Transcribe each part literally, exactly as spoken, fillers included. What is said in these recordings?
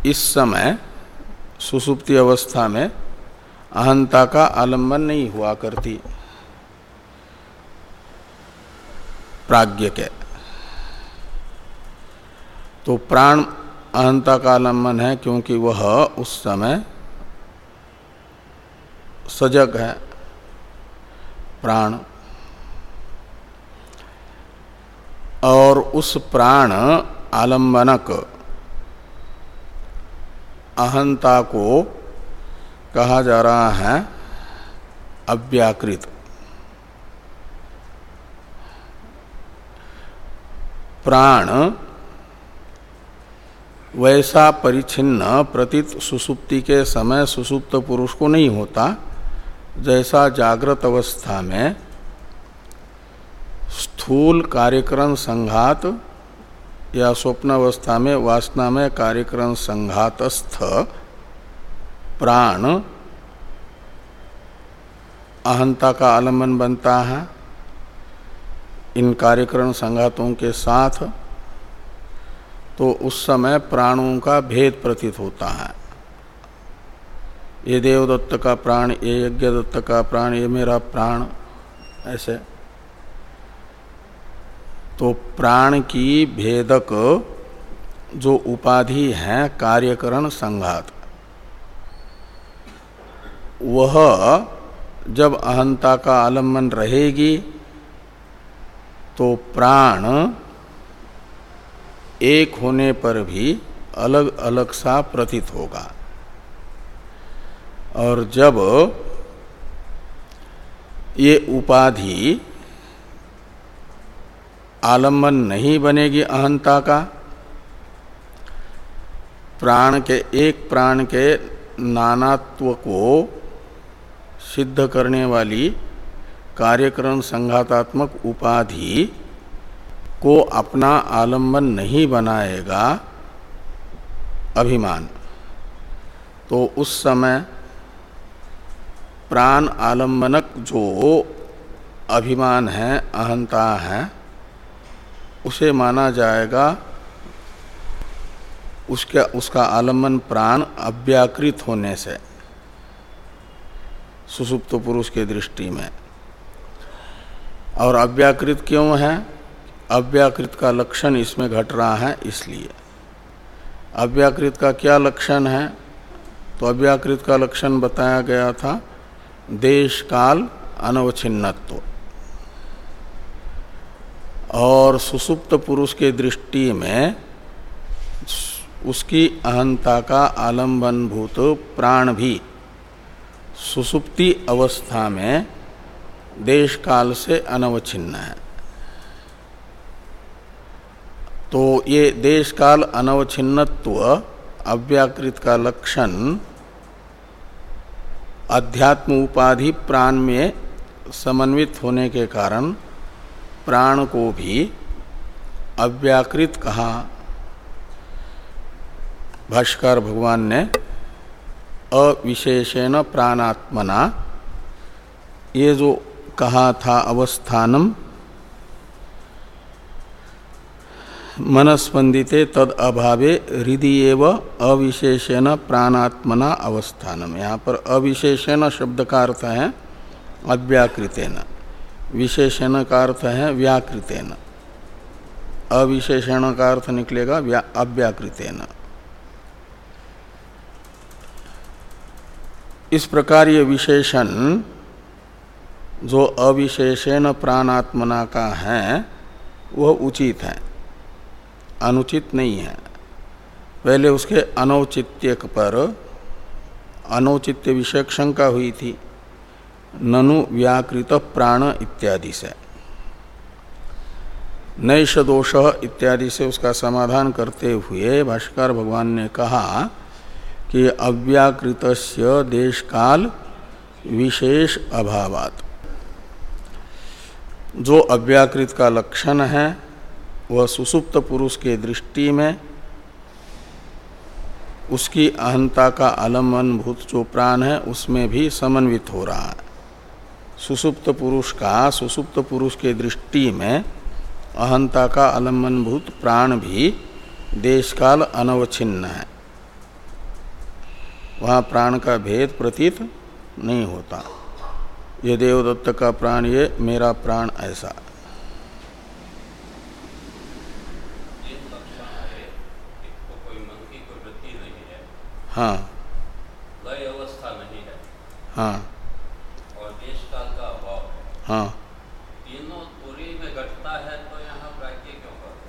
इस समय सुसुप्ति अवस्था में अहंता का आलम्बन नहीं हुआ करती प्राज्ञ के। तो प्राण अहंता का आलम्बन है क्योंकि वह उस समय सजग है प्राण, और उस प्राण आलम्बनक अहंता को कहा जा रहा है अव्याकृत। प्राण वैसा परिच्छिन्न प्रतीत सुसुप्ति के समय सुसुप्त पुरुष को नहीं होता जैसा जागृत अवस्था में स्थूल कार्यकरण संघात या स्वप्न अवस्था में वासना में कार्यकरण संघातस्थ प्राण अहंता का आलम्बन बनता है इन कार्यकरण संघातों के साथ, तो उस समय प्राणों का भेद प्रतीत होता है। ये देवदत्त का प्राण, ये यज्ञदत्त का प्राण, ये मेरा प्राण, ऐसे। तो प्राण की भेदक जो उपाधि है कार्यकरण संघात, वह जब अहंता का आलम्बन रहेगी तो प्राण एक होने पर भी अलग अलग सा प्रतीत होगा, और जब ये उपाधि आलम्बन नहीं बनेगी अहंता का, प्राण के एक प्राण के नानात्व को सिद्ध करने वाली कार्यकरण संघातात्मक उपाधि को अपना आलम्बन नहीं बनाएगा अभिमान, तो उस समय प्राण आलम्बनक जो अभिमान है, अहंता है, उसे माना जाएगा उसका उसका आलम्बन प्राण अव्याकृत होने से सुसुप्त पुरुष के दृष्टि में। और अव्याकृत क्यों है? अव्याकृत का लक्षण इसमें घट रहा है इसलिए। अव्याकृत का क्या लक्षण है? तो अव्याकृत का लक्षण बताया गया था देश काल अनवच्छिन्नत्व, और सुसुप्त पुरुष के दृष्टि में उसकी अहंता का आलम्बनभूत प्राण भी सुसुप्ति अवस्था में देश काल से अनवच्छिन्न है। तो ये देश काल अनवच्छिन्नत्व अव्याकृत का लक्षण अध्यात्म उपाधि प्राण में समन्वित होने के कारण प्राण को भी अव्याकृत कहा। भाष्कर भगवान ने अविशेषेण प्राणात्मना ये जो कहा था अवस्थानम मनस्पंदिते तद अभावे हृदि एव अविशेषेण प्राणात्मना अवस्थानम। यहाँ पर अविशेषेण शब्द का अर्थ है अव्याकृतेन, विशेषण का अर्थ है व्याकृतेन। अविशेषण का अर्थ निकलेगा अव्याकृतेन। इस प्रकार ये विशेषण जो अविशेषेण प्राणात्मना का है वह उचित है, अनुचित नहीं है। पहले उसके अनौचित्य पर अनौचित्य विषयक शंका हुई थी ननु व्याकृत प्राण इत्यादि से। नैष दोष इत्यादि से उसका समाधान करते हुए भाष्कर भगवान ने कहा कि अव्याकृतस्य देश काल विशेष अभावात्, जो अव्याकृत का लक्षण है वह सुसुप्त पुरुष के दृष्टि में उसकी अहंता का आलम्बनभूत जो प्राण है उसमें भी समन्वित हो रहा है। सुसुप्त पुरुष का सुसुप्त पुरुष के दृष्टि में अहंता का आलम्बनभूत प्राण भी देश काल अनवच्छिन्न है, वहाँ प्राण का भेद प्रतीत नहीं होता। ये देवदत्त का प्राण, ये मेरा प्राण, ऐसा। हाँ, लय अवस्था नहीं है। हाँ, और देश काल का अभाव है। हाँ, तीनों तुरी में घटता है तो यहाँ प्राज्ञ क्यों कहते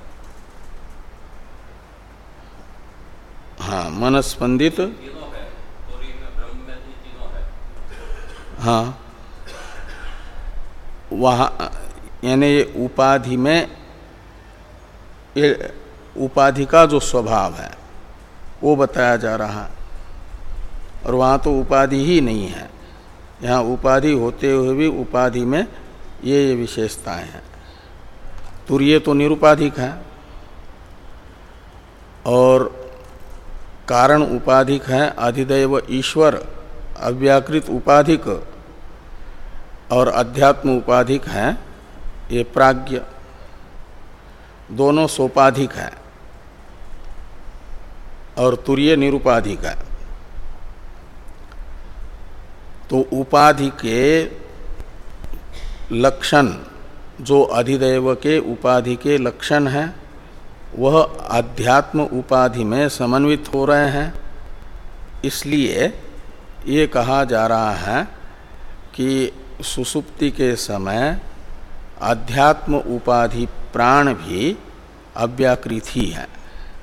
हैं? हाँ, मनस्पंदित तीनों है, तुरी में ब्रह्म में भी तीनों है। हाँ, वहाँ यानी ये उपाधि में, ये उपाधि का जो स्वभाव है वो बताया जा रहा है। और वहाँ तो उपाधि ही नहीं है, यहाँ उपाधि होते हुए भी उपाधि में ये ये विशेषताएं हैं। तुरीय तो निरुपाधिक है और कारण उपाधिक है, अधिदैव ईश्वर अव्याकृत उपाधिक, और अध्यात्म उपाधिक है ये प्राज्ञ, दोनों सोपाधिक है और तुरीय निरुपाधिक है। तो उपाधि के लक्षण जो अधिदैव के उपाधि के लक्षण हैं वह अध्यात्म उपाधि में समन्वित हो रहे हैं। इसलिए ये कहा जा रहा है कि सुसुप्ति के समय अध्यात्म उपाधि प्राण भी अव्याकृत ही है।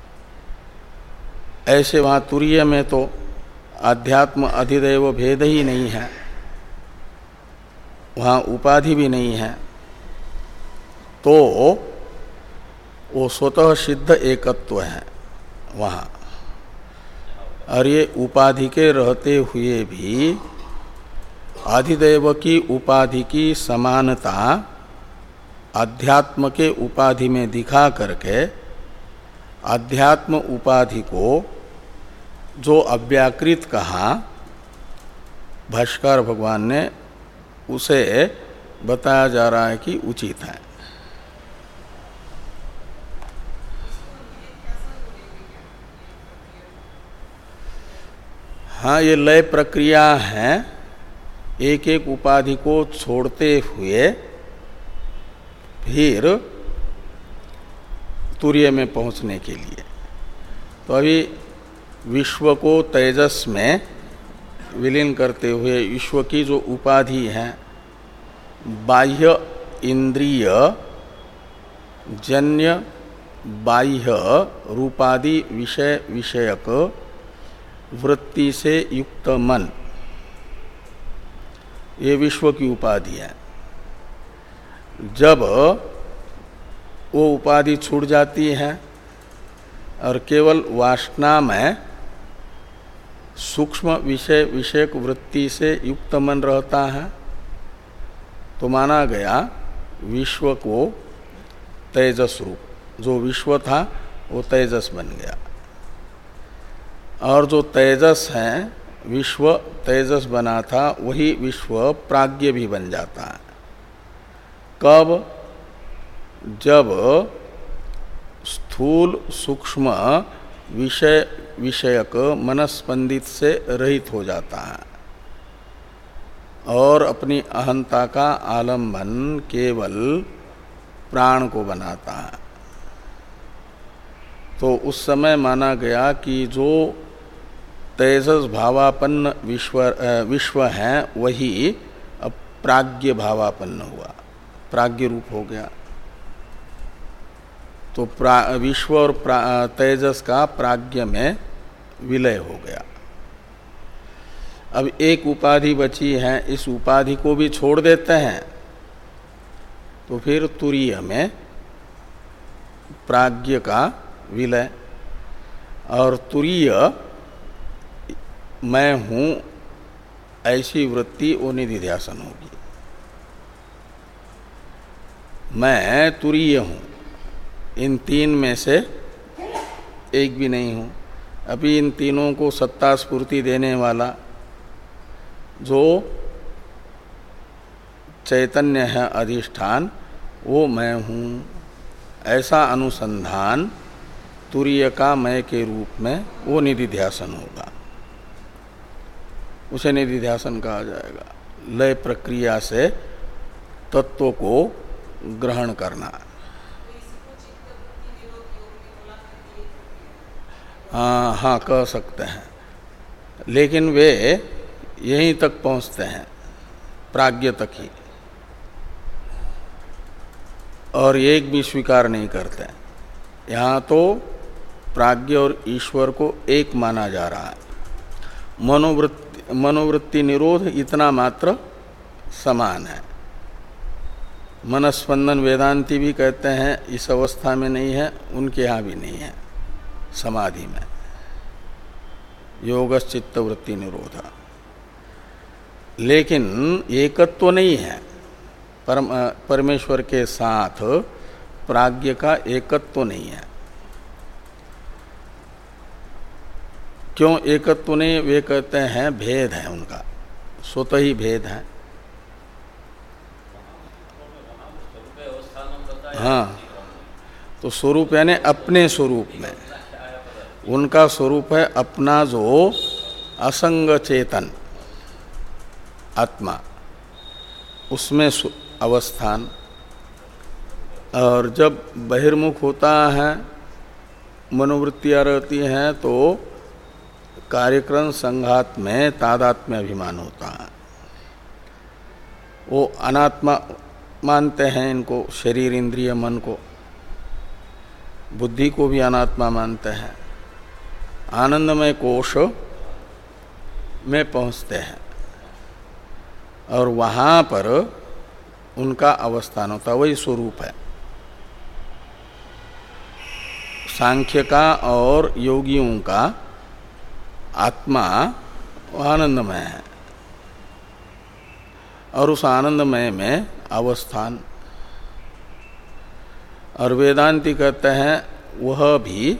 ऐसे वहाँ तुरीय में तो अध्यात्म अधिदैव भेद ही नहीं है, वहाँ उपाधि भी नहीं है, तो वो स्वतः सिद्ध एकत्व है वहाँ। और ये उपाधि के रहते हुए भी अधिदैव की उपाधि की समानता अध्यात्म के उपाधि में दिखा करके अध्यात्म उपाधि को जो अव्याकृत कहा भाष्कर भगवान ने, उसे बताया जा रहा है कि उचित है। हाँ, ये लय प्रक्रिया है, एक एक उपाधि को छोड़ते हुए फिर तुरीय में पहुंचने के लिए। तो अभी विश्व को तेजस में विलीन करते हुए विश्व की जो उपाधि है बाह्य इंद्रिय जन्य बाह्य रूपादि विषय विषयक वृत्ति से युक्त मन, ये विश्व की उपाधि है। जब वो उपाधि छूट जाती है और केवल वासना में सूक्ष्म विषय विषयक वृत्ति से युक्त मन रहता है, तो माना गया विश्व को तेजस रूप, जो विश्व था वो तेजस बन गया। और जो तेजस है, विश्व तेजस बना था, वही विश्व प्राज्ञ भी बन जाता है। कब? जब स्थूल सूक्ष्म विषय विषयक मनस्पंदित से रहित हो जाता है और अपनी अहंता का आलंबन केवल प्राण को बनाता है। तो उस समय माना गया कि जो तेजस भावापन्न विश्व विश्व है वही अब प्राज्ञ भावापन्न हुआ, प्राज्ञ रूप हो गया। तो विश्व और तेजस का प्राज्ञ में विलय हो गया। अब एक उपाधि बची है, इस उपाधि को भी छोड़ देते हैं तो फिर तुरीय में प्राज्ञ का विलय। और तुरीय मैं हूँ ऐसी वृत्ति वो निधिध्यासन होगी। मैं तुरीय हूँ, इन तीन में से एक भी नहीं हूँ। अभी इन तीनों को सत्ता स्फूर्ति देने वाला जो चैतन्य है अधिष्ठान, वो मैं हूँ, ऐसा अनुसंधान तुरीय का मैं के रूप में वो निधिध्यासन होगा। उसे निधिध्यासन कहा जाएगा। लय प्रक्रिया से तत्व को ग्रहण करना। हाँ हाँ कह सकते हैं, लेकिन वे यहीं तक पहुंचते हैं, प्राज्ञ तक ही, और एक भी स्वीकार नहीं करते। यहाँ तो प्राज्ञ और ईश्वर को एक माना जा रहा है। मनोवृत्ति मनोवृत्ति निरोध इतना मात्र समान है। मनस्पंदन वेदांती भी कहते हैं इस अवस्था में नहीं है, उनके यहाँ भी नहीं है समाधि में योगश्चित्त वृत्ति निरोध। लेकिन एकत्व तो नहीं है, परम परमेश्वर के साथ प्राज्ञ का एकत्व तो नहीं है। क्यों एकत्व तो नहीं? वे कहते हैं भेद है उनका, स्वतः ही भेद है। हाँ, तो स्वरूप यानी अपने स्वरूप में, उनका स्वरूप है अपना जो असंग चेतन आत्मा, उसमें अवस्थान। और जब बहिर्मुख होता है, मनोवृत्तियाँ रहती हैं, तो कार्यक्रम संघात में तादात्म्य अभिमान होता है। वो अनात्मा मानते हैं इनको, शरीर इंद्रिय मन को, बुद्धि को भी अनात्मा मानते हैं। आनंदमय कोश में पहुँचते हैं और वहाँ पर उनका अवस्थान होता है, वही स्वरूप है। सांख्य का और योगियों का आत्मा आनंदमय है और उस आनंदमय में अवस्थान। और वेदांती कहते हैं वह भी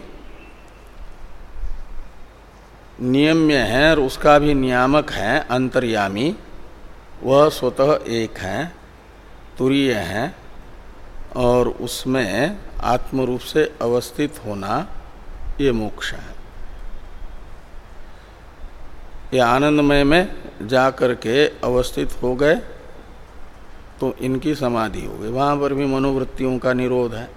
नियम्य है और उसका भी नियामक है, अंतर्यामी। वह स्वतः एक है, तुरीय है, और उसमें आत्म रूप से अवस्थित होना ये मोक्ष है। ये आनंदमय में जाकर के अवस्थित हो गए तो इनकी समाधि हो गई। वहाँ पर भी मनोवृत्तियों का निरोध है।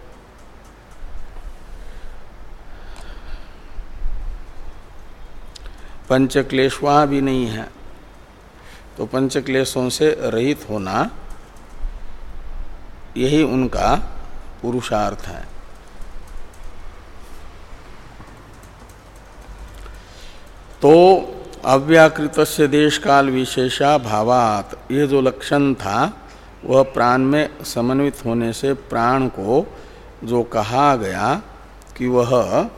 पंचक्लेश वहाँ भी नहीं है, तो पंचक्लेशों से रहित होना यही उनका पुरुषार्थ है। तो अव्याकृतस्य देश काल विशेषा भावात, ये जो लक्षण था वह प्राण में समन्वित होने से प्राण को जो कहा गया कि वह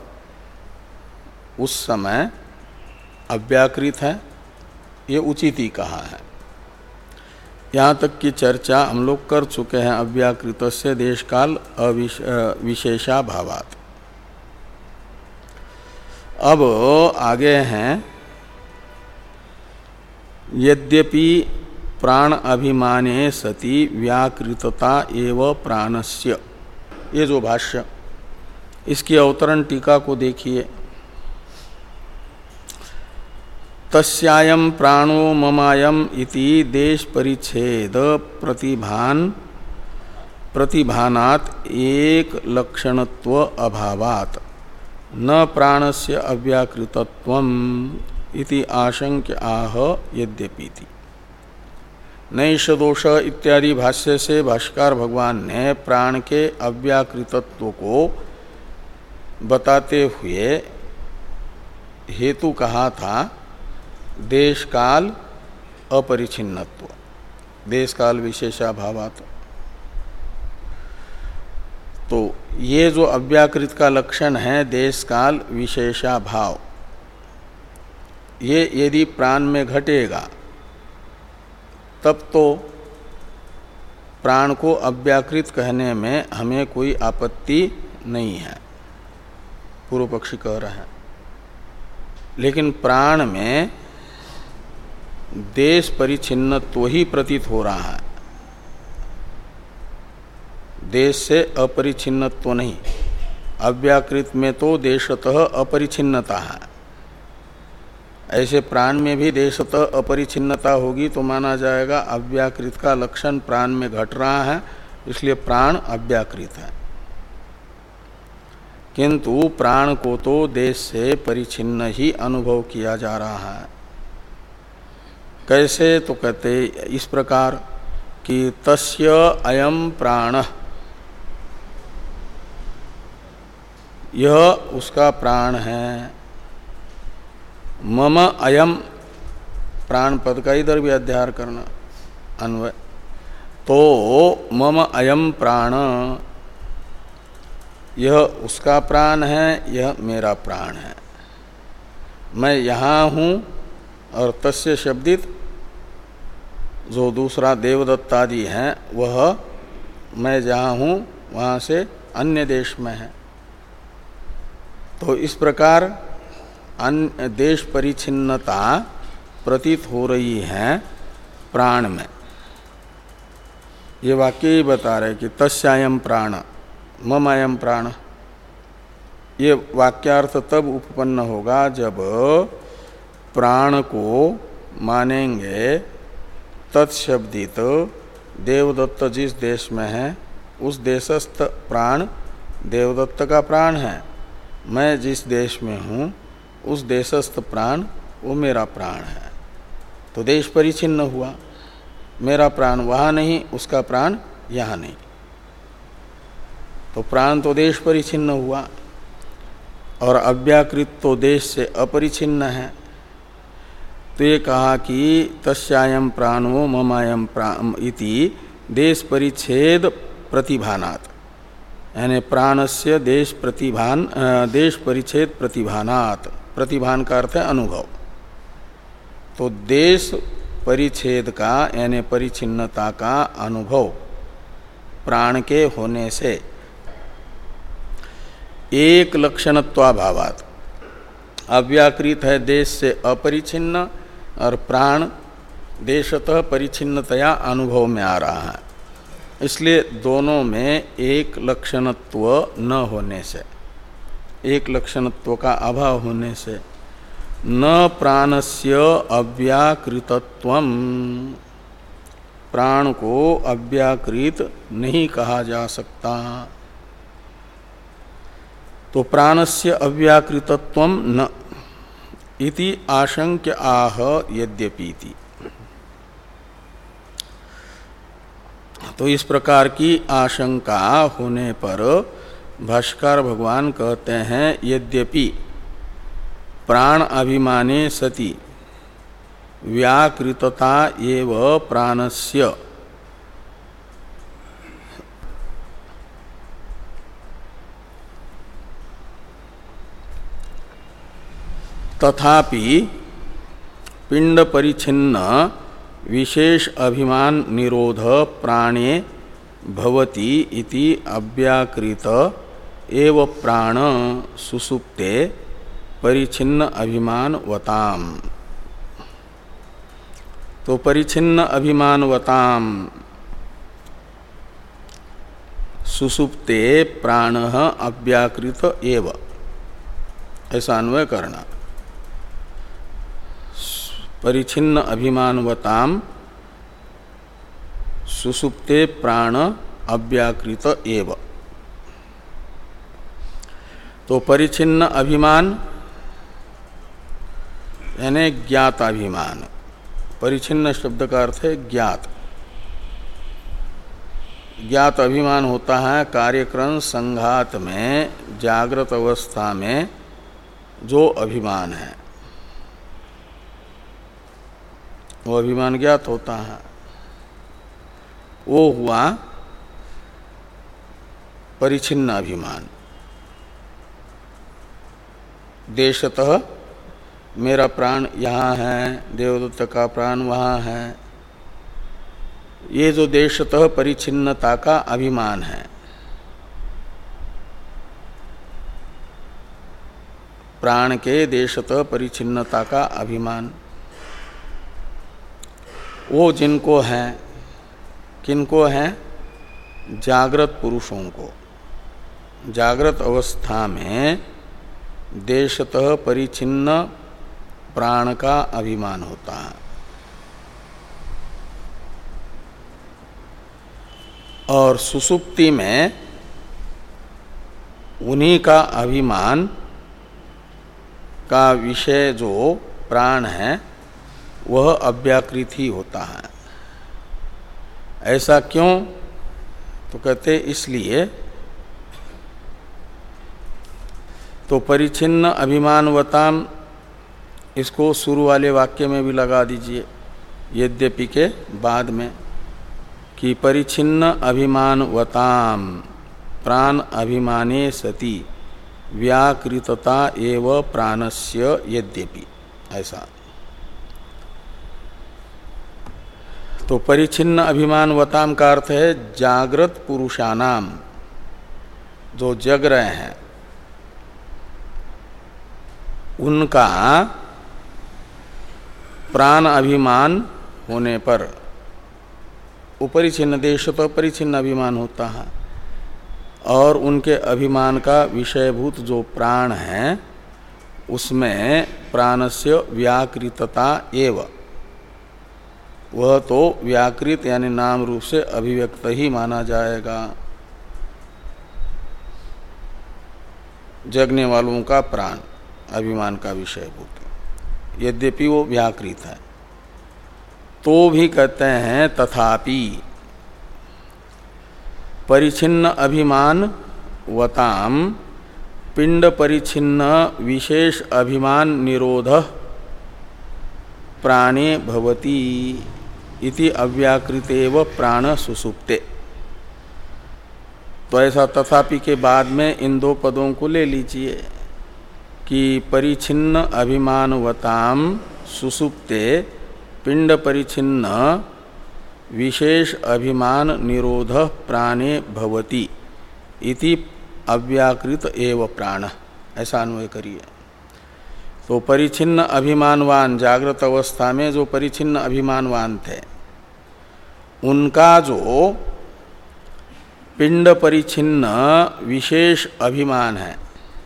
उस समय अव्याकृत है, ये उचित ही कहा है। यहाँ तक की चर्चा हम लोग कर चुके हैं। अव्याकृतस्य देश काल अविशेषा भावात। अब आगे हैं, यद्यपि प्राण अभिमाने सति व्याकृतता एव प्राणस्य, ये जो भाष्य, इसकी अवतरण टीका को देखिए। तस्यायम प्राणो ममायम इति देश परिच्छेद प्रतिभान प्रतिभानात् एक लक्षणत्व अभावात् न प्राणस्य अव्याकृतत्वम इति आशंक्य आह यद्यपि। नैष दोष इत्यादि भाष्य से भाष्यकार भगवान ने प्राण के अव्याकृतत्व को बताते हुए हेतु कहा था देश काल अपरिछिन्नत्व, देश काल विशेषाभावात्। तो ये जो अव्याकृत का लक्षण है देश काल विशेषाभाव, ये यदि प्राण में घटेगा तब तो प्राण को अव्याकृत कहने में हमें कोई आपत्ति नहीं है, पूर्व पक्षी कह रहे हैं। लेकिन प्राण में देश परिच्छिन्नत्व ही प्रतीत हो रहा है, देश से अपरिछिन्नत्व नहीं। अव्याकृत में तो देशतः अपरिछिन्नता है ऐसे प्राण में भी देशतः अपरिछिन्नता होगी तो माना जाएगा अव्याकृत का लक्षण प्राण में घट रहा है, इसलिए प्राण अव्याकृत है। किंतु प्राण को तो देश से परिचिन्न ही अनुभव किया जा रहा है। कैसे? तो कहते इस प्रकार कि तस्य अयम प्राण, यह उसका प्राण है। मम अयम, प्राण पद का इधर भी अध्यार करना अन्वय, तो मम अयम प्राण, यह उसका प्राण है, यह मेरा प्राण है। मैं यहाँ हूँ और तस्य शब्दित जो दूसरा देवदत्तादि है वह मैं जहाँ हूँ वहाँ से अन्य देश में है। तो इस प्रकार अन्य देश परिच्छिन्नता प्रतीत हो रही है प्राण में। ये वाक्य ही बता रहे कि तस्यायम प्राण मम अयम प्राण। ये वाक्यार्थ तब उपपन्न होगा जब प्राण को मानेंगे तत्शब्दित देवदत्त जिस देश में है उस देशस्थ प्राण देवदत्त का प्राण है, मैं जिस देश में हूँ उस देशस्थ प्राण वो मेरा प्राण है। तो देश परिचिन्न हुआ, मेरा प्राण वहाँ नहीं, उसका प्राण यहाँ नहीं। तो प्राण तो देश परिचिन्न हुआ और अव्याकृत तो देश से अपरिचिन्न है। तो ये कहा कि तस्यायम प्राणो ममायम प्राण इति देश परिच्छेद प्रतिभानात्, यानी प्राणस्य देश प्रतिभान देश परिच्छेद प्रतिभानात्, प्रतिभान का अर्थ है अनुभव। तो देश परिच्छेद का यानी परिचिन्नता का अनुभव प्राण के होने से एक लक्षणत्वाभावात्, अव्याकृत है देश से अपरिचिन्न और प्राण देशतः परिचिन्नतया अनुभव में आ रहा है। इसलिए दोनों में एक लक्षणत्व न होने से, एक लक्षणत्व का अभाव होने से न प्राणस्य अव्याकृतत्वम, प्राण को अव्याकृत नहीं कहा जा सकता। तो प्राणस्य अव्याकृतत्वम न इति आशंक्य आह यद्यपीति। तो इस प्रकार की आशंका होने पर भाष्यकार भगवान कहते हैं यद्यपि प्राण अभिमाने सति व्याकृतता एव प्राणस्य तथापि पिंड परिच्छिन्न विशेष अभिमान निरोध प्राणे भवति इति अव्याकृत एव प्राण सुसुप्ते परिच्छिन्न अभिमानवताम। तो परिच्छिन्न अभिमानवताम सुसुप्ते प्राण अव्याकृत एव, ऐसा अन्वय करना। परिच्छिन्न अभिमानवताम सुसुप्ते प्राण अव्याकृत एव। तो परिच्छिन्न अभिमान यानी ज्ञात अभिमान, परिच्छिन्न शब्द का अर्थ है ज्ञात। ज्ञात अभिमान होता है कार्यक्रम संघात में जागृत अवस्था में जो अभिमान है, वो अभिमान ज्ञात होता है। वो हुआ परिच्छिन्न अभिमान। देशतः मेरा प्राण यहाँ है, देवदत्त का प्राण वहाँ है, ये जो देशतः परिच्छिन्नता का अभिमान है, प्राण के देशतः परिच्छिन्नता का अभिमान, वो जिनको है, किनको है? जागृत पुरुषों को। जागृत अवस्था में देशतः परिच्छिन्न प्राण का अभिमान होता है। और सुषुप्ति में उन्हीं का अभिमान का विषय जो प्राण है वह अव्याकृत ही होता है। ऐसा क्यों? तो कहते इसलिए तो परिच्छिन्न अभिमानवताम, इसको शुरू वाले वाक्य में भी लगा दीजिए यद्यपि के बाद में, कि परिच्छिन्न अभिमानवताम प्राण अभिमाने सति व्याकृतता एव प्राणस्य यद्यपि, ऐसा। तो परिच्छिन्न अभिमानवताम का अर्थ है जागृत पुरुषानाम, जो जग रहे हैं उनका प्राण अभिमान होने पर, उपरिछिन्न देश तो परिच्छिन्न अभिमान होता है, और उनके अभिमान का विषयभूत जो प्राण है उसमें प्राणस्य व्याकृतता एव, वह तो व्याकृत यानी नाम रूप से अभिव्यक्त ही माना जाएगा। जगने वालों का प्राण अभिमान का विषयभूत, यद्यपि वो व्याकृत है, तो भी कहते हैं तथापि परिच्छिन्न अभिमान वताम पिंड परिच्छिन्न विशेष अभिमान निरोध प्राणे भवति इति अव्याकृतेव प्राण सुसुप्ते। तो ऐसा तथापि के बाद में इन दो पदों को ले लीजिए कि परिच्छिन्न अभिमानवताम सुसुप्ते पिंड परिच्छिन्न विशेष अभिमान निरोध प्राणे भवति इति अव्याकृत एव प्राण, ऐसा अन्वय करिए। तो परिच्छिन्न अभिमानवान, जागृत अवस्था में जो परिच्छिन्न अभिमानवान थे उनका जो पिंड परिच्छिन्न विशेष अभिमान है,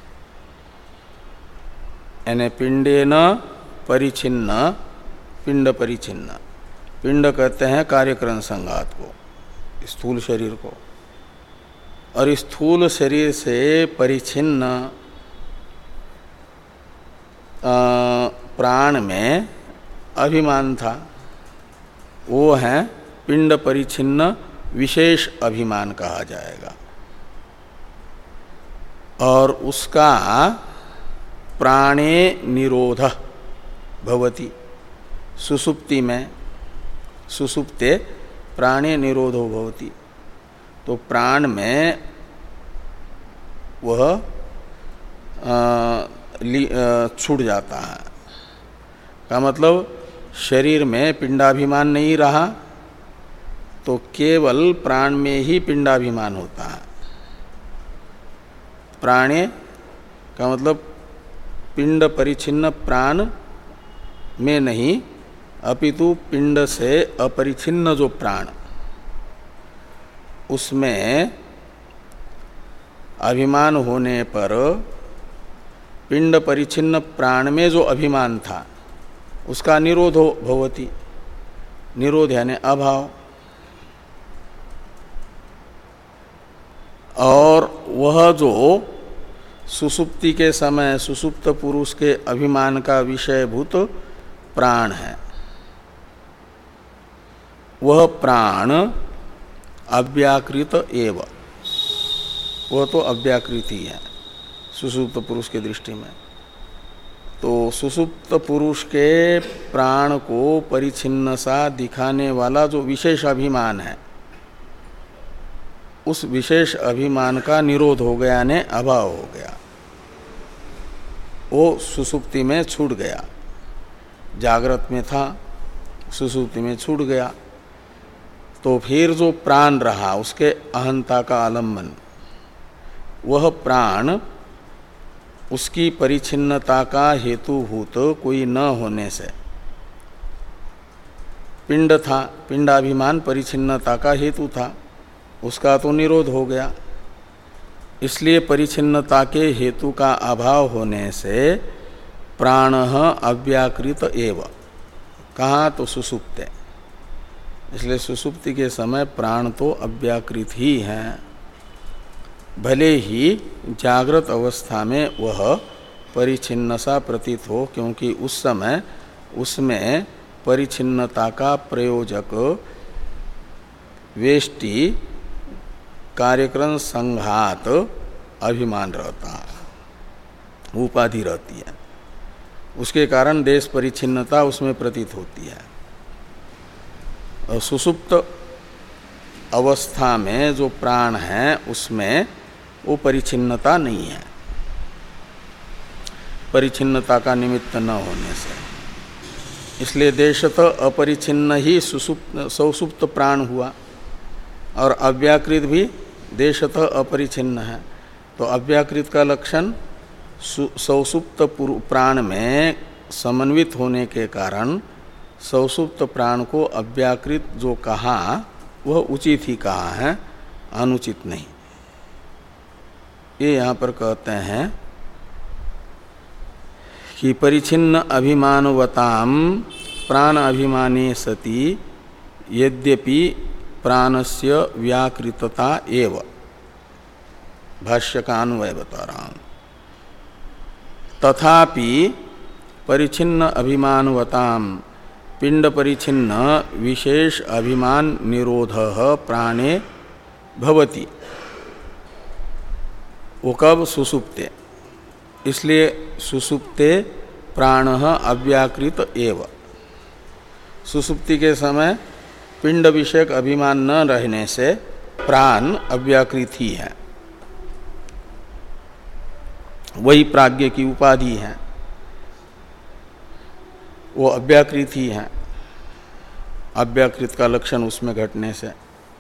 यानी पिंडेन परिच्छिन्न, पिंड परिच्छिन्न, पिंड कहते हैं कार्यकरण संघात को, स्थूल शरीर को, और स्थूल शरीर से परिच्छिन्न प्राण में अभिमान था, वो है पिंड परिच्छिन्न विशेष अभिमान कहा जाएगा। और उसका प्राणे निरोध भवति, सुसुप्ति में, सुसुप्ते प्राणे निरोधो भवति, तो प्राण में वह छूट जाता है। का मतलब शरीर में पिंडाभिमान नहीं रहा, तो केवल प्राण में ही पिंडाभिमान होता है। प्राणे का मतलब पिंड परिच्छिन्न प्राण में नहीं, अपितु पिंड से अपरिच्छिन्न जो प्राण, उसमें अभिमान होने पर पिंड परिच्छिन्न प्राण में जो अभिमान था उसका निरोधो भवति, निरोध यानी अभाव। और वह जो सुसुप्ति के समय सुसुप्त पुरुष के अभिमान का विषयभूत प्राण है, वह प्राण अव्याकृत एव, वह तो अव्याकृत ही है सुसुप्त पुरुष के दृष्टि में। तो सुसुप्त पुरुष के प्राण को परिच्छिन्न सा दिखाने वाला जो विशेष अभिमान है, उस विशेष अभिमान का निरोध हो गया, ने अभाव हो गया, वो सुसुप्ति में छूट गया। जागृत में था, सुसुप्ति में छूट गया, तो फिर जो प्राण रहा उसके अहंता का आलम्बन, वह प्राण उसकी परिच्छिन्नता का हेतुभूत कोई न होने से, पिंड था, पिंडाभिमान परिच्छिन्नता का हेतु था, उसका तो निरोध हो गया। इसलिए परिच्छिन्नता के हेतु का अभाव होने से प्राणः अव्याकृत एव। कहाँ? तो सुसुप्ते। इसलिए सुसुप्ति के समय प्राण तो अव्याकृत ही है, भले ही जागृत अवस्था में वह परिच्छिन्न सा प्रतीत हो, क्योंकि उस समय उसमें परिच्छिन्नता का प्रयोजक वेष्टि कार्यक्रम संघात अभिमान रहता है, उपाधि रहती है, उसके कारण देश परिच्छिन्नता उसमें प्रतीत होती है। और सुसुप्त अवस्था में जो प्राण है उसमें वो परिच्छिन्नता नहीं है, परिच्छिन्नता का निमित्त न होने से। इसलिए देशत अपरिच्छिन्न ही सुसुप्त सौसुप्त प्राण हुआ, और अव्याकृत भी देशत अपरिच्छिन्न है। तो अव्याकृत का लक्षण सौसुप्त प्राण में समन्वित होने के कारण सौसुप्त प्राण को अव्याकृत जो कहा वह उचित ही कहा है, अनुचित नहीं। ये यहाँ पर कहते हैं कि परिच्छिन्न अभिमानवताम प्राण अभिमाने सति यद्यपि प्राणस्य व्याकृतता एव। भाष्य का अन्वय बता रहा हूँ। तथापि परिच्छिन्न अभिमानवताम पिंड परिच्छिन्न विशेष अभिमान निरोधः प्राणे भवति। वो कब? सुसुप्ते। इसलिए सुसुप्ते प्राणः अव्याकृत एव। सुसुप्ति के समय पिंड विषयक अभिमान न रहने से प्राण अव्याकृत ही है, वही प्राज्ञ की उपाधि है, वो अव्याकृत ही है, अव्याकृत का लक्षण उसमें घटने से।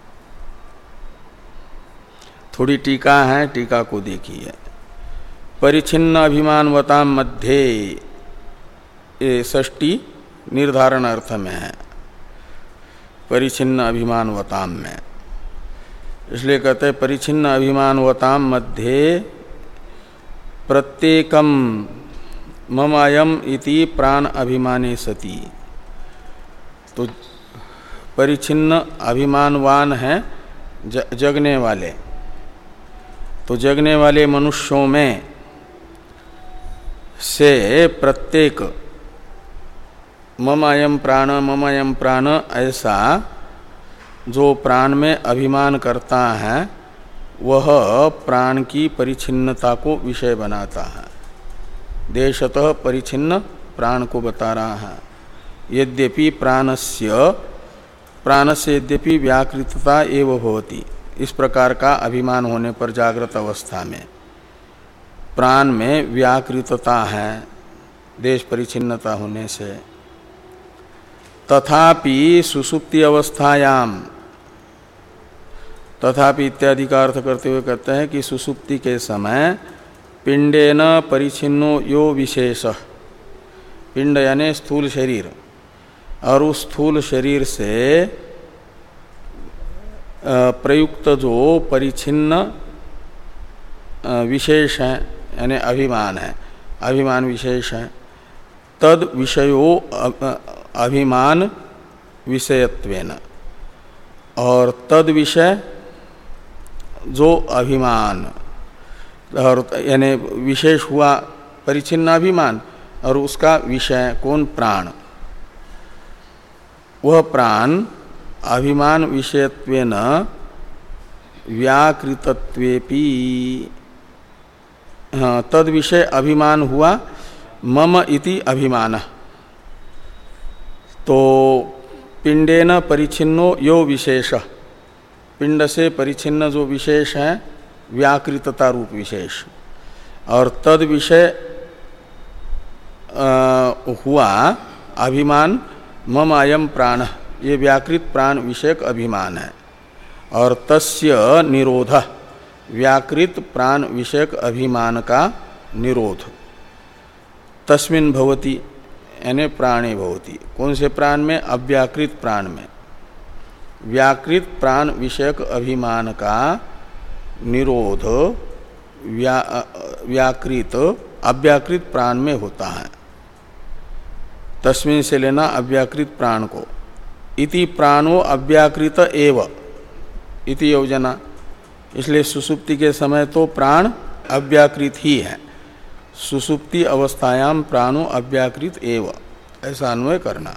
थोड़ी टीका है, टीका को देखिए। परिच्छिन्न अभिमानवताम मध्ये, ये षष्ठी निर्धारण अर्थ में है, परिच्छिन्न अभिमानवताम में। इसलिए कहते हैं परिच्छिन्न अभिमानवताम मध्ये प्रत्येकम ममायम इति प्राण अभिमाने सति। तो परिच्छिन्न अभिमानवान है जगने वाले, तो जगने वाले मनुष्यों में से प्रत्येक ममायम प्राण ममायम प्राण ऐसा जो प्राण में अभिमान करता है वह प्राण की परिच्छिन्नता को विषय बनाता है। देशतः परिच्छिन्न प्राण को बता रहा है। यद्यपि प्राणस्य प्राणस्य यद्यपि व्याकृतता एव भवति, इस प्रकार का अभिमान होने पर जागृत अवस्था में प्राण में व्याकृतता है देश परिच्छिन्नता होने से। तथापि सुसुप्ति अवस्थायाम, तथापि इत्यादि का अर्थ करते हुए कहते हैं कि सुसुप्ति के समय पिंडेन परिच्छिन्नो यो विशेष, पिंड यानी स्थूल शरीर, और उस स्थूल शरीर से प्रयुक्त जो परिच्छिन्न विशेष है यानी अभिमान है, अभिमान विशेष है, तद विषयो अभिमान विषयत्वेन, और तद विषय जो अभिमान, और यानी विशेष हुआ परिच्छिन्न अभिमान, और उसका विषय कौन? प्राण। वह प्राण अभिमान विषयत्वेन व्याकृतत्वेपि, हाँ, तद विषय अभिमान हुआ मम इति अभिमान। तो पिंडेन परिच्छिन्नो यो विशेष, पिंड से परिच्छिन्न जो विशेष है व्याकृतता रूप विशेष, और तद विषय हुआ अभिमान मम अयम प्राण, ये व्याकृत प्राण विषयक अभिमान है, और तस्य निरोध, व्याकृत प्राण विषयक अभिमान का निरोध तस्मिन् भवति यानी प्राणे भवति। कौन से प्राण में? अव्याकृत प्राण में। व्याकृत प्राण विषयक अभिमान का निरोध व्या व्याकृत अव्याकृत प्राण में होता है। तस्मिन् से लेना अव्याकृत प्राण को। इति प्राणो अव्याकृत एव इति योजना, इसलिए सुसुप्ति के समय तो प्राण अव्याकृत ही है। सुसुप्ति अवस्थायाम प्राणो अव्याकृत एव, ऐसा अन्वय करना।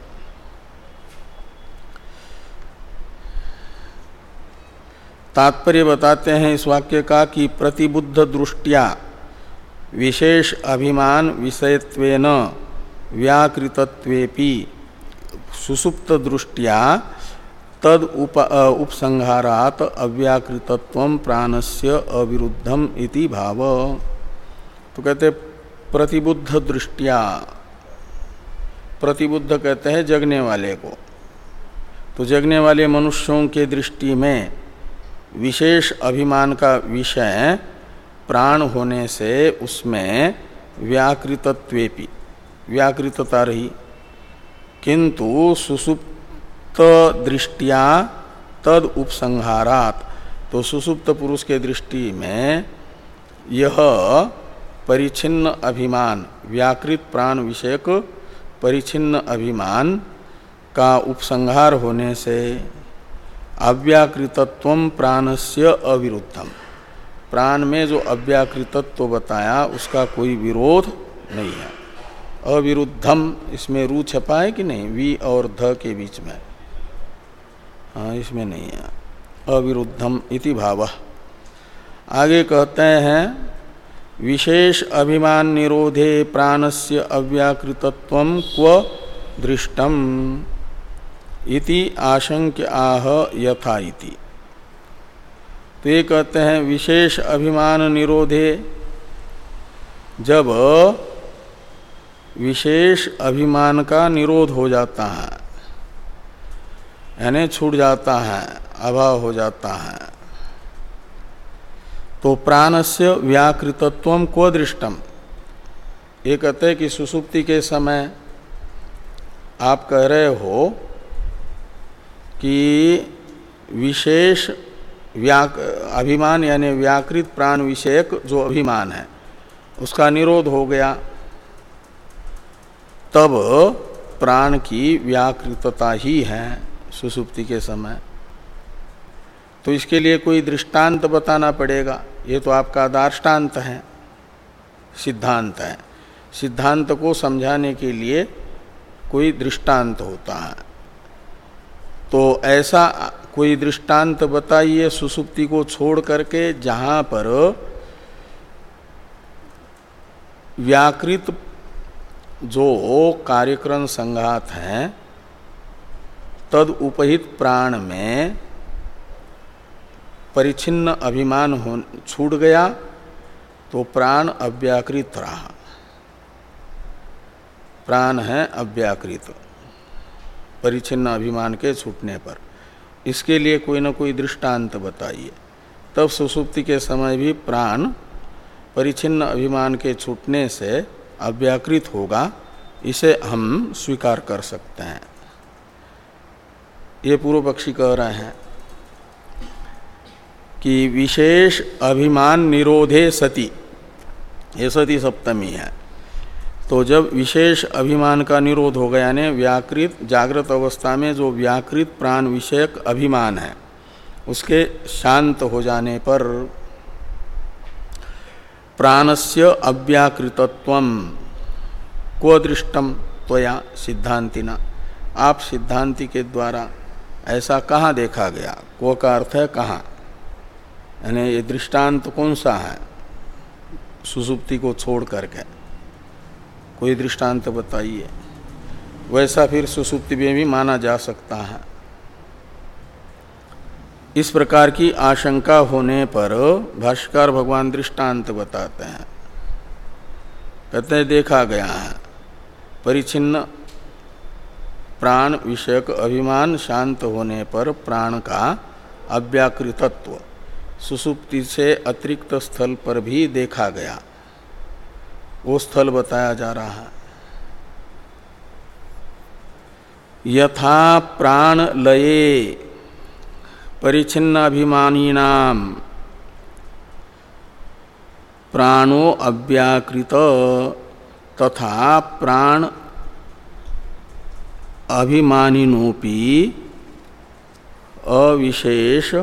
तात्पर्य बताते हैं इस वाक्य का कि प्रतिबुद्ध दृष्टिया विशेष अभिमान विषयत्वेन व्याकृतत्वेपि सुसुप्त दृष्टिया तद उप उपसंहारात अव्याकृतत्वं प्राणस्य अविरुद्धम इति भाव। तो कहते प्रतिबुद्ध दृष्टिया, प्रतिबुद्ध कहते हैं जगने वाले को, तो जगने वाले मनुष्यों के दृष्टि में विशेष अभिमान का विषय प्राण होने से उसमें व्याकृतत्वेपि व्याकृतता रही, किंतु सुसुप्त दृष्टिया तद उपसंहारात, तो सुसुप्त पुरुष के दृष्टि में यह परिच्छिन्न अभिमान, व्याकृत प्राण विषयक परिच्छिन्न अभिमान का उपसंहार होने से अव्याकृतत्वं प्राणस्य अविरुद्धम, प्राण में जो अव्याकृतत्व बताया उसका कोई विरोध नहीं है। अविरुद्धम, इसमें रू छपा है कि नहीं, वी और ध के बीच में, हाँ इसमें नहीं है। अविरुद्धम इति भावः। आगे कहते हैं विशेष अभिमान निरोधे प्राणस्य अव्याकृतत्वं क्व दृष्टम इति आशंक्य आह यथा इति। तो ये कहते हैं विशेष अभिमान निरोधे, जब विशेष अभिमान का निरोध हो जाता है, यानी छूट जाता है, अभाव हो जाता है, तो प्राणस्य व्याकृतत्वं क्व दृष्टम। ये कहते हैं कि सुसुप्ति के समय आप कह रहे हो कि विशेष व्याक अभिमान यानी व्याकृत प्राण विषयक जो अभिमान है उसका निरोध हो गया, तब प्राण की व्याकृतता ही है सुसुप्ति के समय। तो इसके लिए कोई दृष्टांत बताना पड़ेगा। ये तो आपका दार्ष्टान्त है, सिद्धांत है। सिद्धांत को समझाने के लिए कोई दृष्टांत होता है। तो ऐसा कोई दृष्टांत बताइए सुसुप्ति को छोड़ करके, जहाँ पर व्याकृत जो कार्यक्रम संघात हैं तद उपहित प्राण में परिच्छिन्न अभिमान हो छूट गया, तो प्राण अव्याकृत रहा, प्राण है अव्याकृत परिच्छिन्न अभिमान के छूटने पर। इसके लिए कोई न कोई दृष्टांत बताइए, तब सुसुप्ति के समय भी प्राण परिच्छिन्न अभिमान के छूटने से अव्याकृत होगा, इसे हम स्वीकार कर सकते हैं। ये पूर्व पक्षी कह रहे हैं कि विशेष अभिमान निरोधे सति, ये सती सप्तमी है, तो जब विशेष अभिमान का निरोध हो गया, यानी व्याकृत जागृत अवस्था में जो व्याकृत प्राण विषयक अभिमान है उसके शांत हो जाने पर प्राणस्य अव्याकृतत्वं क्व दृष्टम त्वया सिद्धांतिना। आप सिद्धांति के द्वारा ऐसा कहाँ देखा गया? क्व का अर्थ है कहाँ, यानी ये दृष्टांत कौन सा है सुसुप्ति को छोड़ करके, कोई दृष्टांत बताइए। वैसा फिर सुसुप्ति में भी माना जा सकता है। इस प्रकार की आशंका होने पर भाष्यकार भगवान दृष्टांत बताते हैं। कहते हैं देखा गया है परिच्छिन्न प्राण विषयक अभिमान शांत होने पर प्राण का अव्याकृतत्व सुसुप्ति से अतिरिक्त स्थल पर भी देखा गया, वो स्थल बताया जा रहा है। यथा प्राण लये परिच्छिन्नाभिमानीनाम प्राणो अव्याकृत तथा प्राण अभिमानिनोपि अविशेष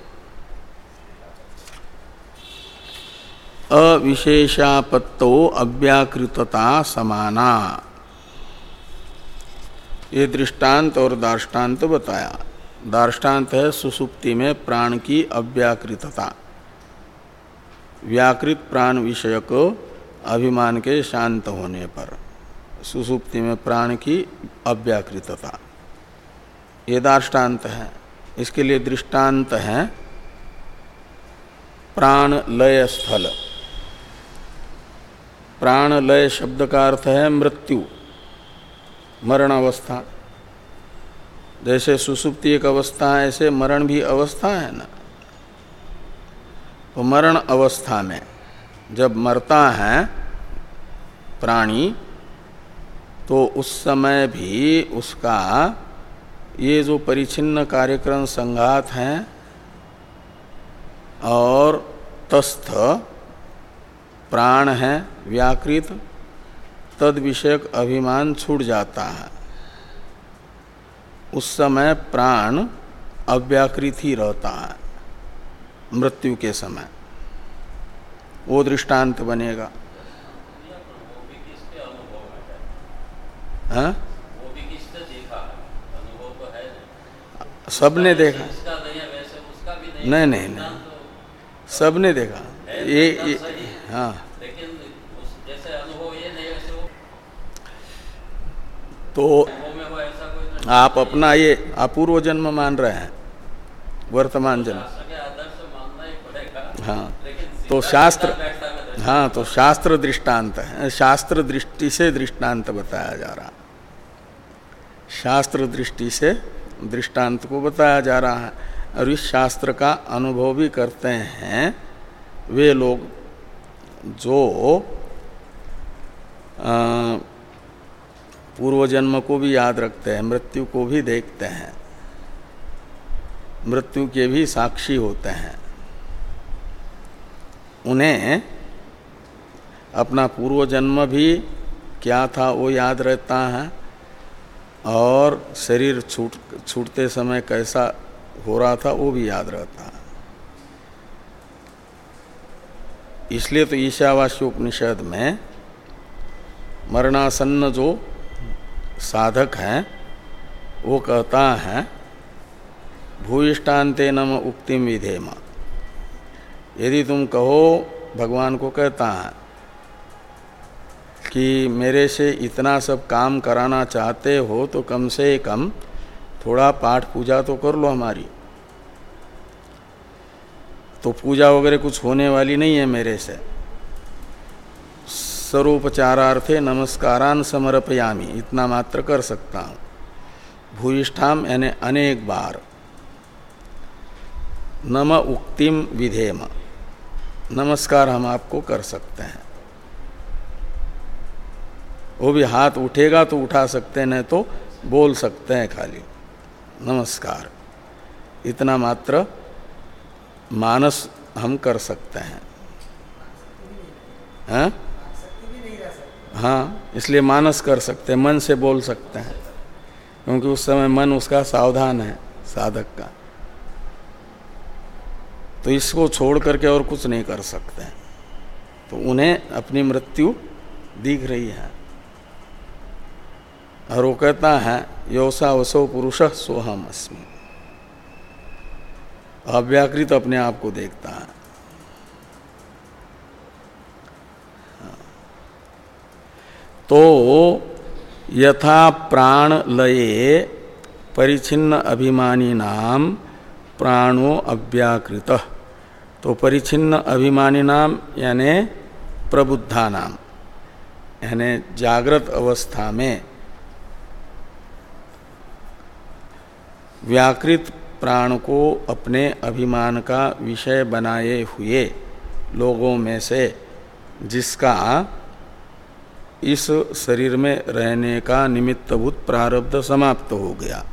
अविशेषापत्तो अव्याकृतता समाना। ये दृष्टांत और दार्ष्टान्त बताया। दार्ष्टान्त है सुसुप्ति में प्राण की अव्याकृतता, व्याकृत प्राण विषयक अभिमान के शांत होने पर सुसुप्ति में प्राण की अव्याकृतता, ये दार्ष्टान्त है। इसके लिए दृष्टांत है प्राण लय स्थल। प्राण लय शब्द का अर्थ है मृत्यु, मरण अवस्था। जैसे सुसुप्ति एक अवस्था है, ऐसे मरण भी अवस्था है ना। तो मरण अवस्था में जब मरता है प्राणी, तो उस समय भी उसका ये जो परिच्छिन्न कार्यक्रम संघात हैं और तस्थ प्राण है व्याकृत, तद विषयक अभिमान छूट जाता है। उस समय प्राण अव्याकृत ही रहता है मृत्यु के समय। वो दृष्टांत बनेगा। हाँ? वो भी किसने देखा है? अनुभव तो है। सबने देखा। इसका नहीं है वैसे उसका भी नहीं। नहीं नहीं नहीं, सबने देखा। ये, ये हाँ, लेकिन उस जैसे अनुभव ये नहीं वैसे वो तो में हो ऐसा कोई आप अपना ये अपूर्व जन्म मान रहे हैं, वर्तमान जन्म। आदर्श मानना ही पड़ेगा। हाँ, तो शास्त्र, हाँ तो शास्त्र दृष्टांत है, शास्त्र दृष्टि से दृष्टांत बताया जा रहा। शास्त्र दृष्टि से दृष्टांत को बताया जा रहा है। और इस शास्त्र का अनुभव भी करते हैं वे लोग जो पूर्व जन्म को भी याद रखते हैं, मृत्यु को भी देखते हैं, मृत्यु के भी साक्षी होते हैं। उन्हें अपना पूर्व जन्म भी क्या था वो याद रहता है, और शरीर छूट छूटते समय कैसा हो रहा था वो भी याद रहता है। इसलिए तो ईशावास्योपनिषद में मरणासन्न जो साधक हैं वो कहता है भूयिष्ठान्ते नम उक्तिम विधेम। यदि तुम कहो, भगवान को कहता है कि मेरे से इतना सब काम कराना चाहते हो तो कम से कम थोड़ा पाठ पूजा तो कर लो हमारी। तो पूजा वगैरह कुछ होने वाली नहीं है मेरे से। सर्वोपचारार्थे नमस्कारान समर्पयामि, इतना मात्र कर सकता हूँ। भूयिष्ठाम यानी अनेक बार, नम उक्तिम विधेम, नमस्कार हम आपको कर सकते हैं। वो भी हाथ उठेगा तो उठा सकते हैं, नहीं तो बोल सकते हैं खाली नमस्कार। इतना मात्र मानस हम कर सकते हैं। हाँ हाँ, इसलिए मानस कर सकते हैं, मन से बोल सकते हैं, क्योंकि उस समय मन उसका सावधान है साधक का। तो इसको छोड़ करके और कुछ नहीं कर सकते हैं। तो उन्हें अपनी मृत्यु दिख रही है। और वो कहता है योसा वसो पुरुष सोहम अस्मि, अव्याकृत अपने आप को देखता है। तो यथा प्राण लये परिच्छिन्न अभिमानी नाम प्राणो अव्याकृत, तो परिच्छिन्न अभिमानी नाम यानी प्रबुद्धा नाम, यानी जागृत अवस्था में व्याकृत प्राण को अपने अभिमान का विषय बनाए हुए लोगों में से जिसका इस शरीर में रहने का निमित्तभूत प्रारब्ध समाप्त हो गया,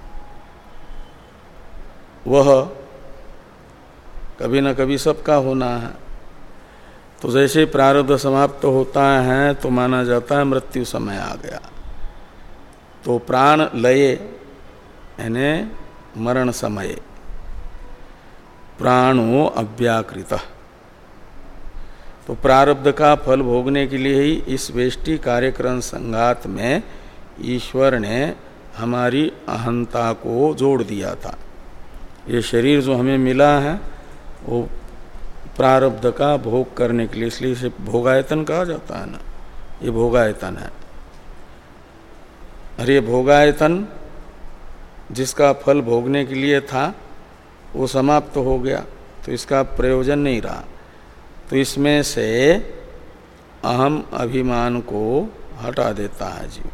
वह कभी न कभी सबका होना है। तो जैसे प्रारब्ध समाप्त होता है तो माना जाता है मृत्यु समय आ गया। तो प्राण लये यानी मरण समय प्राणो अव्याकृत, तो प्रारब्ध का फल भोगने के लिए ही इस वेष्टि कार्यक्रम संघात में ईश्वर ने हमारी अहंता को जोड़ दिया था। ये शरीर जो हमें मिला है वो प्रारब्ध का भोग करने के लिए, इसलिए इसे भोगायतन कहा जाता है ना, ये भोगायतन है। अरे ये भोगायतन जिसका फल भोगने के लिए था वो समाप्त तो हो गया, तो इसका प्रयोजन नहीं रहा। तो इसमें से अहम अभिमान को हटा देता है जीव।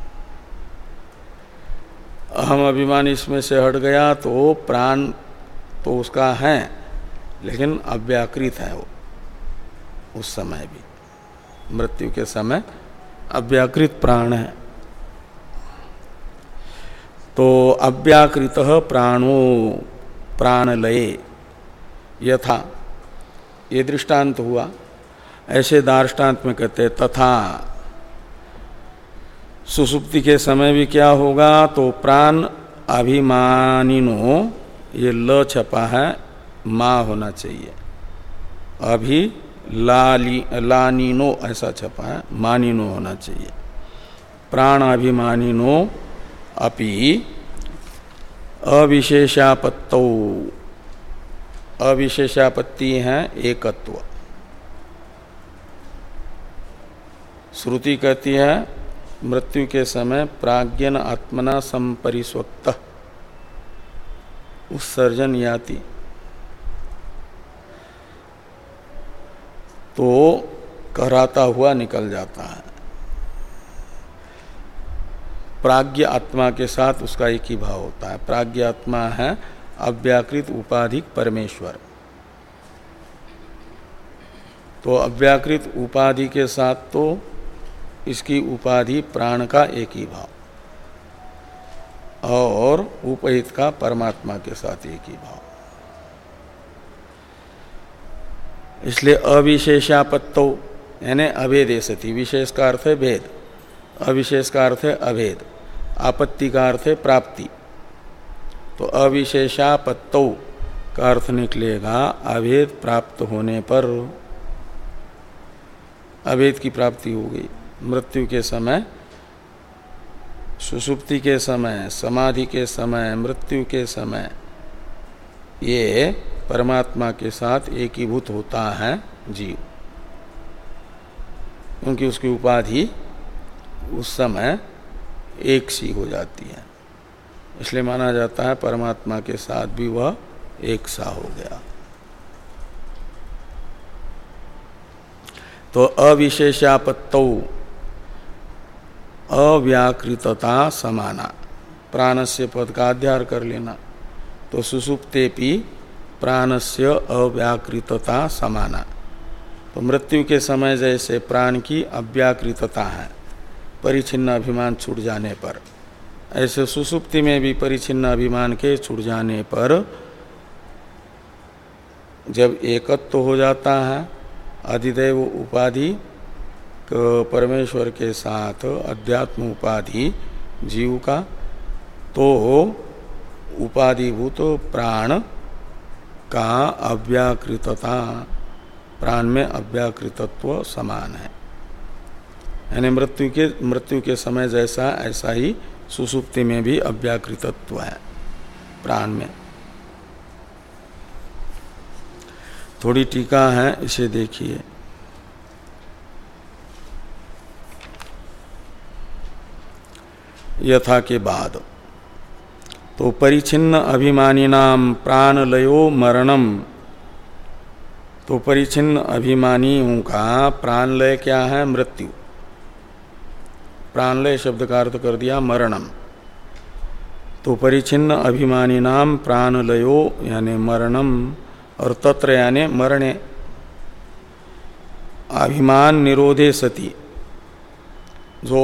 अहम अभिमान इसमें से हट गया तो प्राण तो उसका है, लेकिन अव्याकृत है वो उस समय भी, मृत्यु के समय अव्याकृत प्राण है। तो अव्याकृत प्राणो प्राणलये यथा, ये दृष्टांत हुआ। ऐसे दार्ष्टान्त में कहते तथा सुसुप्ति के समय भी क्या होगा, तो प्राण अभिमानिनो, ये ल छपा है, माँ होना चाहिए, अभी लाली लानिनो ऐसा छपा है, मानिनो होना चाहिए। प्राण अभिमानिनो अपि अविशेषापत्तौ, अविशेषापत्ति है एकत्व। श्रुति कहती है मृत्यु के समय प्राज्ञन आत्मना संपरिस्वक्त उत्सर्जन याति, तो कहराता हुआ निकल जाता है। प्राज्ञ आत्मा के साथ उसका एक ही भाव होता है। प्राज्ञ आत्मा है अव्याकृत उपाधिक परमेश्वर, तो अव्याकृत उपाधि के साथ तो इसकी उपाधि प्राण का एक ही भाव, और उपहित का परमात्मा के साथ एक ही भाव। इसलिए अविशेषापत्तो यानी अभेदे सती, विशेष का अर्थ है भेद, अविशेष का अर्थ है अभेद, आपत्ति का अर्थ है प्राप्ति। तो अविशेषापत्तो का अर्थ निकलेगा अभेद प्राप्त होने पर, अभेद की प्राप्ति हो गई। मृत्यु के समय, सुषुप्ति के समय, समाधि के समय, मृत्यु के समय ये परमात्मा के साथ एकीभूत होता है जीव, क्योंकि उसकी उपाधि उस समय एक सी हो जाती है। इसलिए माना जाता है परमात्मा के साथ भी वह एक सा हो गया। तो अविशेषापत्तौ अव्याकृतता समाना, प्राणस्य पद का अध्यार कर लेना। तो सुसुप्तेपि प्राणस्य अव्याकृतता समाना, तो मृत्यु के समय जैसे प्राण की अव्याकृतता है परिच्छिन्न अभिमान छूट जाने पर, ऐसे सुसुप्ति में भी परिच्छिन्न अभिमान के छूट जाने पर जब एकत्व तो हो जाता है अधिदैव उपाधि परमेश्वर के साथ अध्यात्म उपाधि जीव का, तो उपाधिभूत प्राण का अव्याकृतता, प्राण में अव्याकृतत्व समान है। यानी मृत्यु के मृत्यु के समय जैसा ऐसा ही सुसुप्ति में भी अव्याकृतत्व है प्राण में। थोड़ी टीका है, इसे देखिए। यथा के बाद तो परिच्छिन्न अभिमानिनाम प्राणलयो मरणम, तो परिच्छिन्न अभिमानियों का प्राणलय क्या है? मृत्यु। प्राणलय शब्द का अर्थ कर दिया मरणम। तो परिच्छिन्न अभिमानिनाम प्राणलयो यानी मरणम, और तत्र यानी मरणे। अभिमान निरोधे सति, जो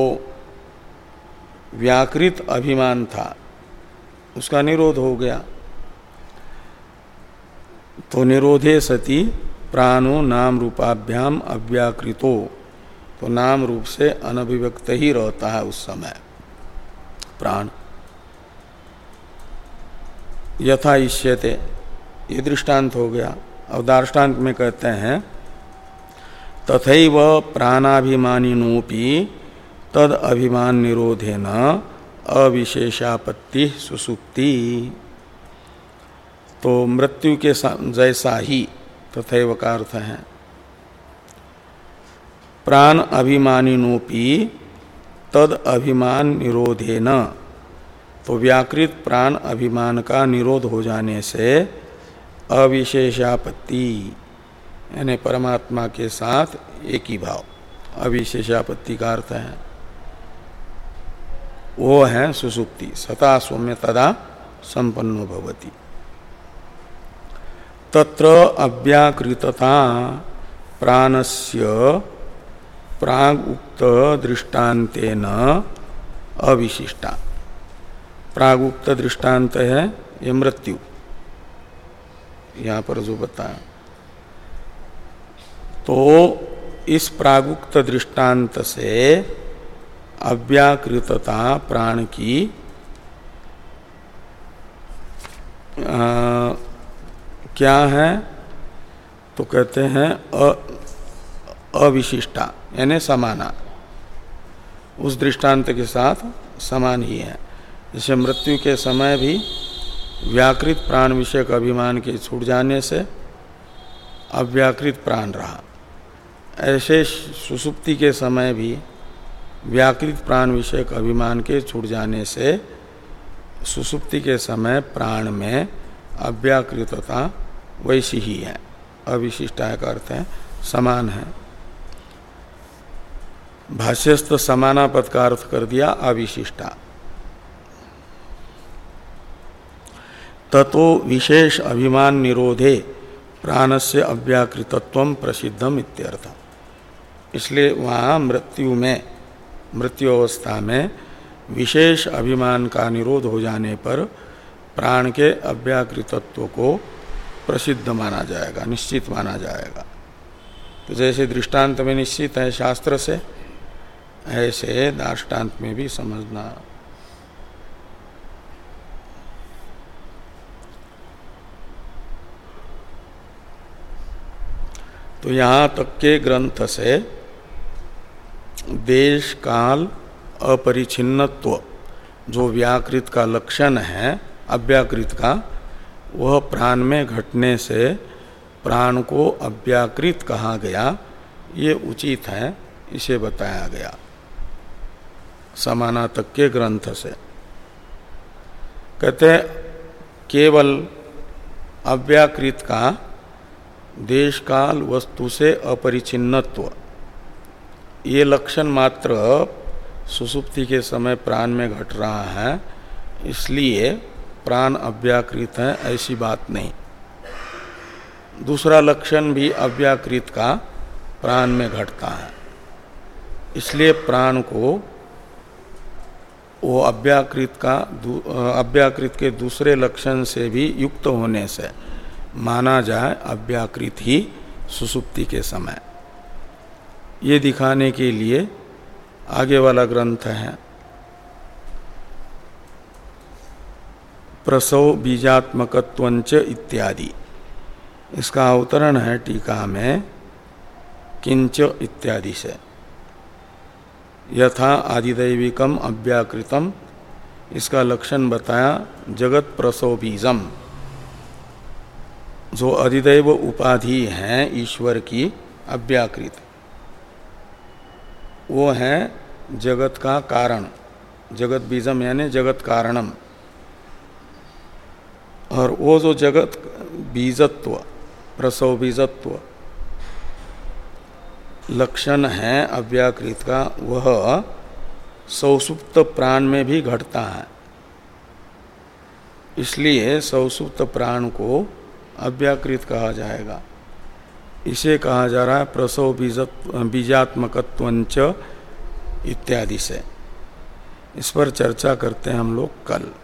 व्याकृत अभिमान था उसका निरोध हो गया। तो निरोधे सति प्राणो नाम रूपाभ्याम अव्याकृतो, तो नाम रूप से अनभिव्यक्त ही रहता है उस समय। प्राण। यथा इष्यते ये दृष्टांत हो गया। अब दार्ष्टान्त में कहते हैं तथैव प्राणाभिमानिनोपि तद अभिमान निरोधेन अविशेषापत्ति सुसुप्ति। तो मृत्यु के जैसा ही तथैव का अर्थ है प्राण अभिमानिनोपि तद अभिमान निरोधेन, तो व्याकृत प्राण अभिमान का निरोध हो जाने से अविशेषापत्ति यानी परमात्मा के साथ एक ही भाव, अविशेषापत्ति का अर्थ है वो है सुसुप्ति। सता सौम्य तदा संपन्नो भवति। तत्र अव्याकृतता प्राणस्य प्राग उक्त दृष्टान्तेन अविशिष्टा। प्राग उक्त दृष्टांत है ये मृत्यु, यहाँ पर जो बताया। तो इस प्रागुक्त दृष्टांत से अव्याकृतता प्राण की आ, क्या है तो कहते हैं अविशिष्टा यानी समाना, उस दृष्टांत के साथ समान ही है। जैसे मृत्यु के समय भी व्याकृत प्राण विषयक अभिमान के छूट जाने से अव्याकृत प्राण रहा, ऐसे सुसुप्ति के समय भी व्याकृत प्राण विषयक अभिमान के छूट जाने से सुसुप्ति के समय प्राण में अव्याकृतता वैसी ही है। अविशिष्टा का अर्थ है समान है। भाष्यस्थ समाना पद का अर्थ कर दिया अविशिष्टा। ततो विशेष अभिमान निरोधे प्राणस्य अव्याकृतत्वं प्रसिद्धम इत्यर्थ। इसलिए वहाँ मृत्यु में मृत्यु अवस्था में विशेष अभिमान का निरोध हो जाने पर प्राण के अव्याकृतत्व को प्रसिद्ध माना जाएगा, निश्चित माना जाएगा। तो जैसे दृष्टांत में निश्चित है शास्त्र से, ऐसे दार्ष्टान्त में भी समझना। तो यहाँ तक के ग्रंथ से देश काल अपरिछिन्नत्व जो व्याकृत का लक्षण है अव्याकृत का, वह प्राण में घटने से प्राण को अव्याकृत कहा गया, ये उचित है, इसे बताया गया समाना तक के ग्रंथ से। कहते केवल अव्याकृत का देश काल वस्तु से अपरिछिन्नत्व ये लक्षण मात्र सुसुप्ति के समय प्राण में घट रहा है, इसलिए प्राण अव्याकृत है, ऐसी बात नहीं। दूसरा लक्षण भी अव्याकृत का प्राण में घटता है, इसलिए प्राण को वो अव्याकृत का अव्याकृत के दूसरे लक्षण से भी युक्त होने से माना जाए अव्याकृत ही सुसुप्ति के समय। ये दिखाने के लिए आगे वाला ग्रंथ है प्रसव बीजात्मकत्वंच इत्यादि। इसका अवतरण है टीका में किंच इत्यादि से। यथा आदिदैविकम अव्याकृतम, इसका लक्षण बताया जगत प्रसव बीजम। जो अधिदैव उपाधि है ईश्वर की अव्याकृत, वो है जगत का कारण, जगत बीजम यानी जगत कारणम। और वो जो जगत बीजत्व प्रसव बीजत्व लक्षण है अव्याकृत का, वह सौसुप्त प्राण में भी घटता है, इसलिए सौसुप्त प्राण को अव्याकृत कहा जाएगा। इसे कहा जा रहा है प्रसव बीजात्मकत्वंच इत्यादि से। इस पर चर्चा करते हैं हम लोग कल।